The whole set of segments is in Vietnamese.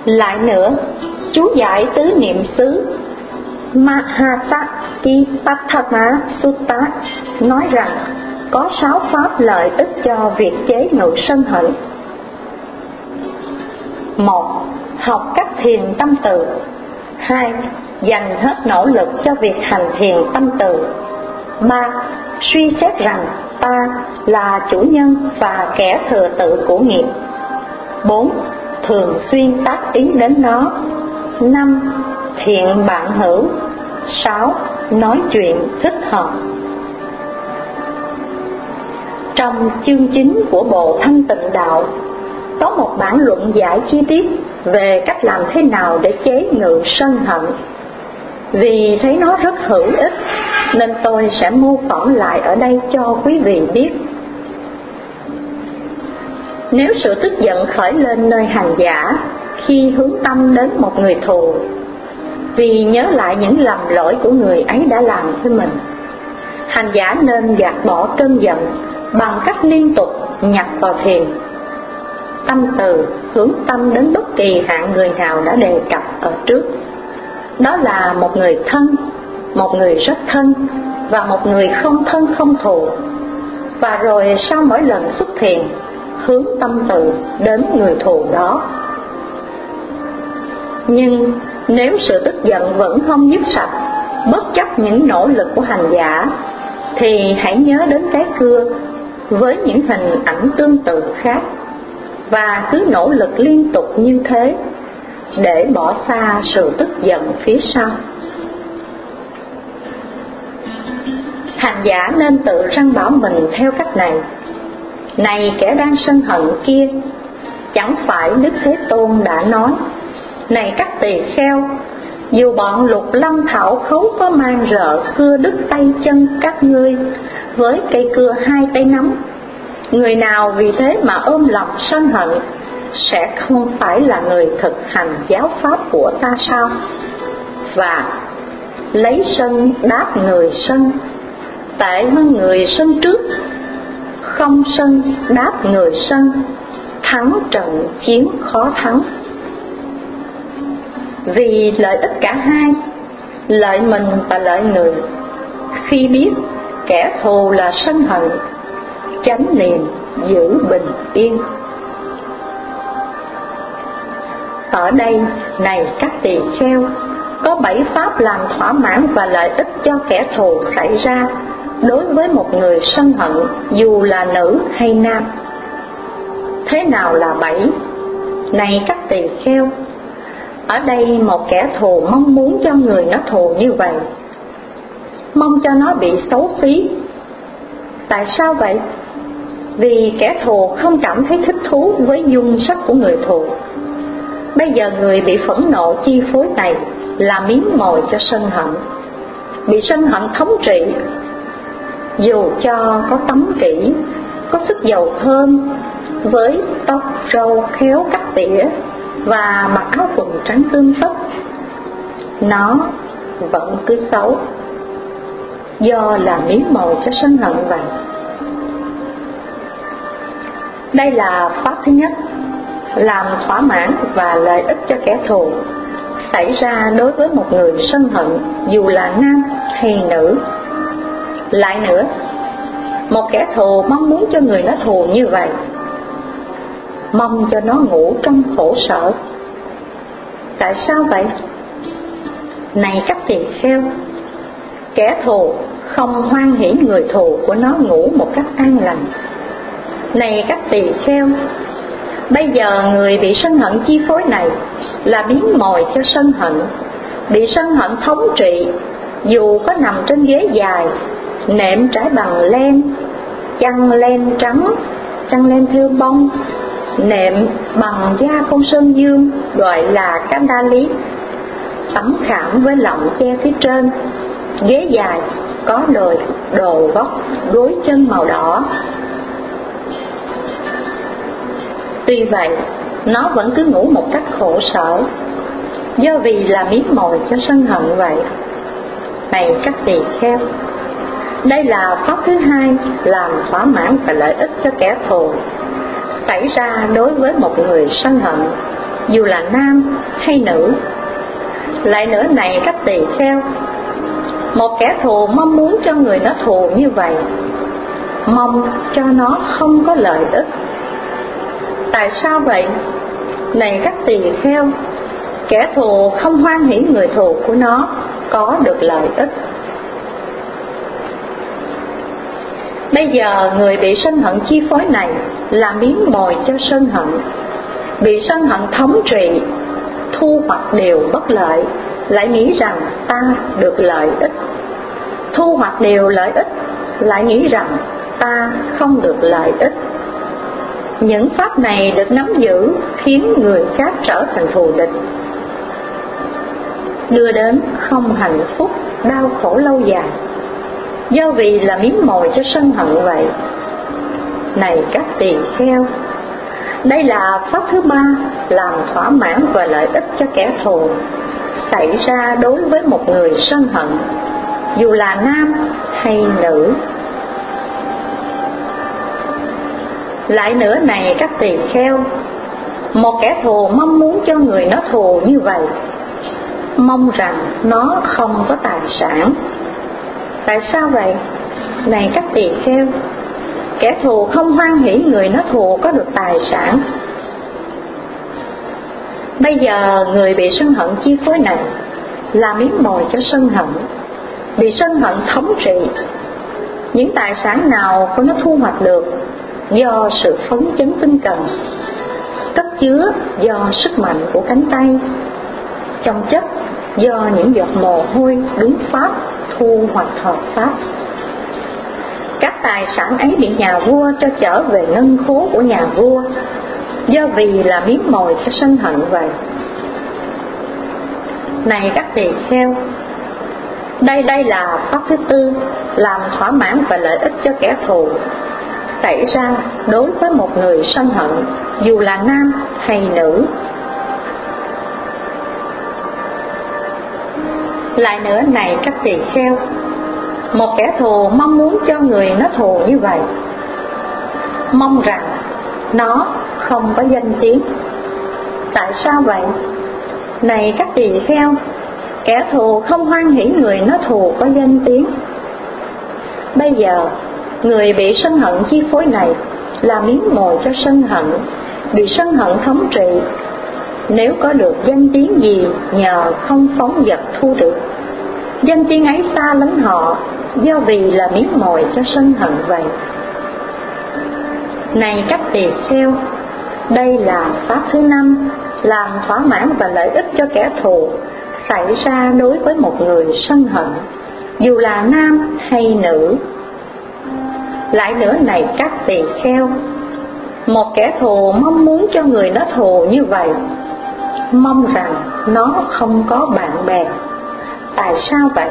Lại nữa, chú giải tứ niệm xứ Mahasatipatthana Sutta nói rằng có 6 pháp lợi ích cho việc chế ngự sân hận. 1. Học cách thiền tâm từ. 2. Dành hết nỗ lực cho việc hành thiền tâm từ. 3. Suy xét rằng ta là chủ nhân và kẻ thừa tự của nghiệp. 4. Thường xuyên tác ý đến nó. 5. Thiện bạn hữu. 6. Nói chuyện thích hợp. Trong chương 9 của bộ Thanh Tịnh Đạo có một bản luận giải chi tiết về cách làm thế nào để chế ngự sân hận. Vì thấy nó rất hữu ích nên tôi sẽ mô phỏng lại ở đây cho quý vị biết. Nếu sự tức giận khởi lên nơi hành giả khi hướng tâm đến một người thù, vì nhớ lại những lầm lỗi của người ấy đã làm với mình, hành giả nên gạt bỏ cơn giận bằng cách liên tục nhập vào thiền tâm từ, hướng tâm đến bất kỳ hạng người nào đã đề cập ở trước. Đó là một người thân, một người rất thân và một người không thân không thù. Và rồi sau mỗi lần xuất thiền, hướng tâm từ đến người thù đó. Nhưng nếu sự tức giận vẫn không dứt sạch, bất chấp những nỗ lực của hành giả, thì hãy nhớ đến cái cưa với những hình ảnh tương tự khác, và cứ nỗ lực liên tục như thế để bỏ xa sự tức giận phía sau. Hành giả nên tự răn bảo mình theo cách này: này kẻ đang sân hận kia, chẳng phải Đức Thế Tôn đã nói: này các tỳ kheo, dù bọn Lục Lâm Thảo Khấu có mang rợ cưa đứt tay chân các ngươi với cây cưa 2 tay nắm, người nào vì thế mà ôm lòng sân hận sẽ không phải là người thực hành giáo pháp của ta sao? Và lấy sân đáp người sân tệ hơn người sân trước, không sân đáp người sân, thắng trận chiến khó thắng. Vì lợi ích cả hai, lợi mình và lợi người, khi biết kẻ thù là sân hận, chánh niệm giữ bình yên. Ở đây, này các tỳ kheo, có 7 pháp làm thỏa mãn và lợi ích cho kẻ thù xảy ra đối với một người sân hận, dù là nữ hay nam. Thế nào là 7? Này các tỳ kheo, ở đây một kẻ thù mong muốn cho người nó thù như vậy, mong cho nó bị xấu xí. Tại sao vậy? Vì kẻ thù không cảm thấy thích thú với dung sắc của người thù. Bây giờ người bị phẫn nộ chi phối này là miếng mồi cho sân hận. Bị sân hận thống trị, dù cho có tắm kỹ, có sức dầu thơm, với tóc râu khéo cắt tỉa và mặc áo quần trắng tươm tất, nó vẫn cứ xấu, do là miếng mồi cho sân hận vậy. Đây là pháp thứ nhất, làm thỏa mãn và lợi ích cho kẻ thù xảy ra đối với một người sân hận, dù là nam hay nữ. Lại nữa, một kẻ thù mong muốn cho người nó thù như vậy, mong cho nó ngủ trong khổ sở. Tại sao vậy? Này các tỳ kheo, kẻ thù không hoan hỉ người thù của nó ngủ một cách an lành. Này các tỳ kheo, bây giờ người bị sân hận chi phối này là miếng mồi cho sân hận, bị sân hận thống trị, dù có nằm trên ghế dài, nệm trải bằng len, chăn len trắng, chăn len thêu bông, nệm bằng da con sơn dương gọi là candali, tấm khảm với lọng che phía trên, ghế dài có đồ vóc gối chân màu đỏ. Tuy vậy, nó vẫn cứ ngủ một cách khổ sở, do vì là miếng mồi cho sân hận vậy. Này các tỳ kheo, đây là pháp thứ hai làm thỏa mãn và lợi ích cho kẻ thù xảy ra đối với một người sân hận, dù là nam hay nữ. Lại nữa này các tỳ kheo, một kẻ thù mong muốn cho người nó thù như vậy, mong cho nó không có lợi ích. Tại sao vậy? Này các tỳ kheo, kẻ thù không hoan hỉ người thù của nó có được lợi ích. Bây giờ người bị sân hận chi phối này là miếng mồi cho sân hận, bị sân hận thống trị, thu hoạch điều bất lợi, lại nghĩ rằng ta được lợi ích. Thu hoạch điều lợi ích, lại nghĩ rằng ta không được lợi ích. Những pháp này được nắm giữ khiến người khác trở thành thù địch, đưa đến không hạnh phúc, đau khổ lâu dài, do vì là miếng mồi cho sân hận vậy. Này các tỳ kheo, đây là pháp thứ ba làm thỏa mãn và lợi ích cho kẻ thù xảy ra đối với một người sân hận, dù là nam hay nữ. Lại nữa này các tỳ kheo, một kẻ thù mong muốn cho người nó thù như vậy, mong rằng nó không có tài sản. Tại sao vậy? Này các tỳ kheo, kẻ thù không hoan hỉ người nó thù có được tài sản. Bây giờ người bị sân hận chi phối này là miếng mồi cho sân hận, bị sân hận thống trị. Những tài sản nào của nó thu hoạch được do sự phấn chấn tinh cần, cất chứa do sức mạnh của cánh tay, trong chất do những giọt mồ hôi đúng pháp thu hoạch hợp pháp. Các tài sản ấy bị nhà vua cho trở về ngân khố của nhà vua, do vì là miếng mồi cho sân hận vậy. Này các tỳ kheo, đây là pháp thứ tư làm thỏa mãn và lợi ích cho kẻ thù xảy ra đối với một người sân hận, dù là nam hay nữ. Lại nữa này các tỳ kheo, một kẻ thù mong muốn cho người nó thù như vậy, mong rằng nó không có danh tiếng. Tại sao vậy? Này các tỳ kheo, kẻ thù không hoan hỉ người nó thù có danh tiếng. Bây giờ người bị sân hận chi phối này là miếng mồi cho sân hận, bị sân hận thống trị. Nếu có được danh tiếng gì nhờ không phóng vật thu được, danh tiếng ấy xa lánh họ, do vì là miếng mồi cho sân hận vậy. Này các tỳ kheo, đây là pháp thứ năm làm thỏa mãn và lợi ích cho kẻ thù xảy ra đối với một người sân hận, dù là nam hay nữ. Lại nữa này các tỳ kheo, một kẻ thù mong muốn cho người nó thù như vậy, mong rằng nó không có bạn bè. Tại sao vậy?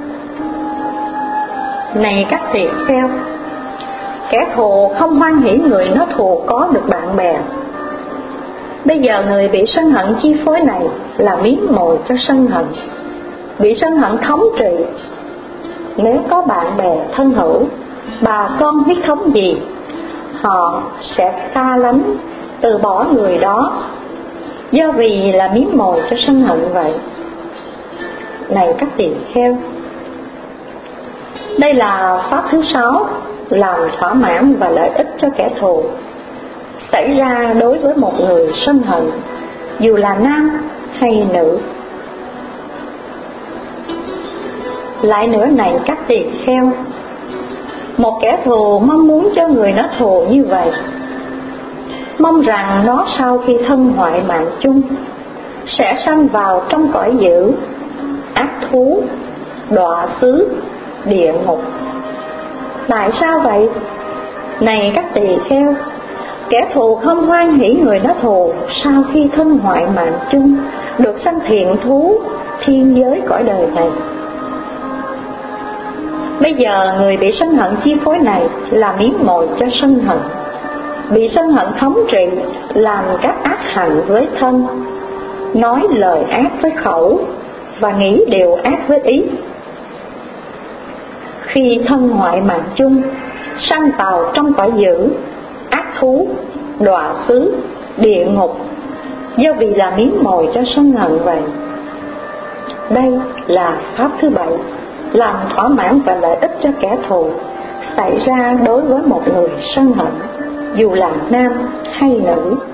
Này các tỳ kheo, kẻ thù không hoan hỉ người nó thù có được bạn bè. Bây giờ người bị sân hận chi phối này là miếng mồi cho sân hận, bị sân hận thống trị. Nếu có bạn bè thân hữu, bà con huyết thống gì, họ sẽ xa lánh, từ bỏ người đó, do vì là miếng mồi cho sân hận vậy. Này các tỳ kheo, đây là pháp thứ sáu làm thỏa mãn và lợi ích cho kẻ thù xảy ra đối với một người sân hận, dù là nam hay nữ. Lại nữa này các tỳ kheo, một kẻ thù mong muốn cho người nó thù như vậy, mong rằng nó sau khi thân hoại mạng chung sẽ sanh vào trong cõi dữ, ác thú, đọa xứ, địa ngục. Tại sao vậy? Này các tỳ kheo, kẻ thù không hoan hỉ người nó thù sau khi thân hoại mạng chung được sanh thiện thú, thiên giới cõi đời này. Bây giờ người bị sân hận chi phối này là miếng mồi cho sân hận, bị sân hận thống trị, làm các ác hành với thân, nói lời ác với khẩu và nghĩ điều ác với ý. Khi thân hoại mạng chung, sanh vào trong cõi dữ, ác thú, đọa xứ, địa ngục, do vì là miếng mồi cho sân hận vậy. Đây là pháp thứ 7, làm thỏa mãn và lợi ích cho kẻ thù xảy ra đối với một người sân hận, dù là nam hay nữ.